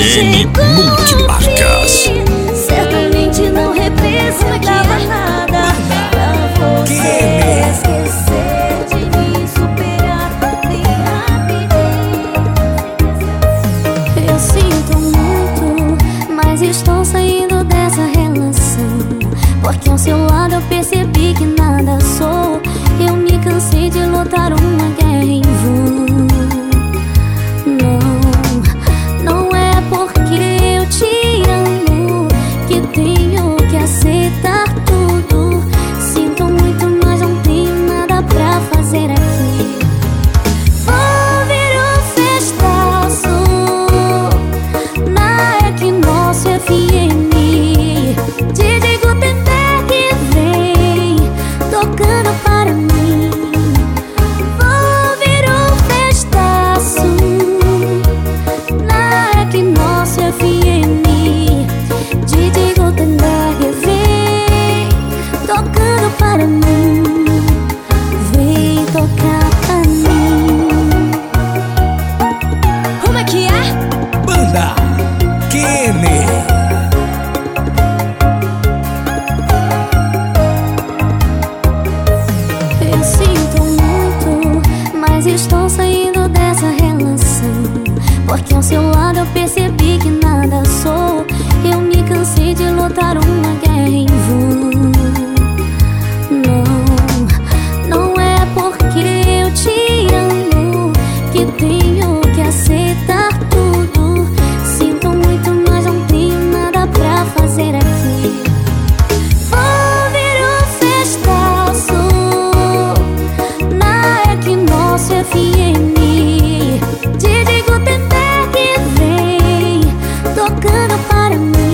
FM Multimarcas. Certamente não representava nada pra você esquecer de me superar bem rapidinho. Eu sinto muito, mas estou saindo dessa relação, porque ao seu lado eu percebi que nada sou. Eu me cansei de lutar uma guerra em vão. Não é porque eu te amo que tenho que aceitar tudo. Sinto muito, mas não tenho nada pra fazer aqui. Vou vir um festaço na Equinox FM. DJ Gutenberg vem tocando para mim. Vou vir um festaço na Equinox FM. DJ Gutenberg vem tocando para mim. Vem tocar pra mim. Como é que é? Banda Kenny. Eu sinto muito, mas estou saindo dessa relação, porque ao seu lado eu percebi que nada sou. Eu me cansei de lutar uma guerra em vão. Não é porque eu te amo que tenho que aceitar tudo. Sinto muito, mas não tenho nada pra fazer aqui. Vou vir um festaço na Equinox FM. DJ Gutenberg vem tocando para mim.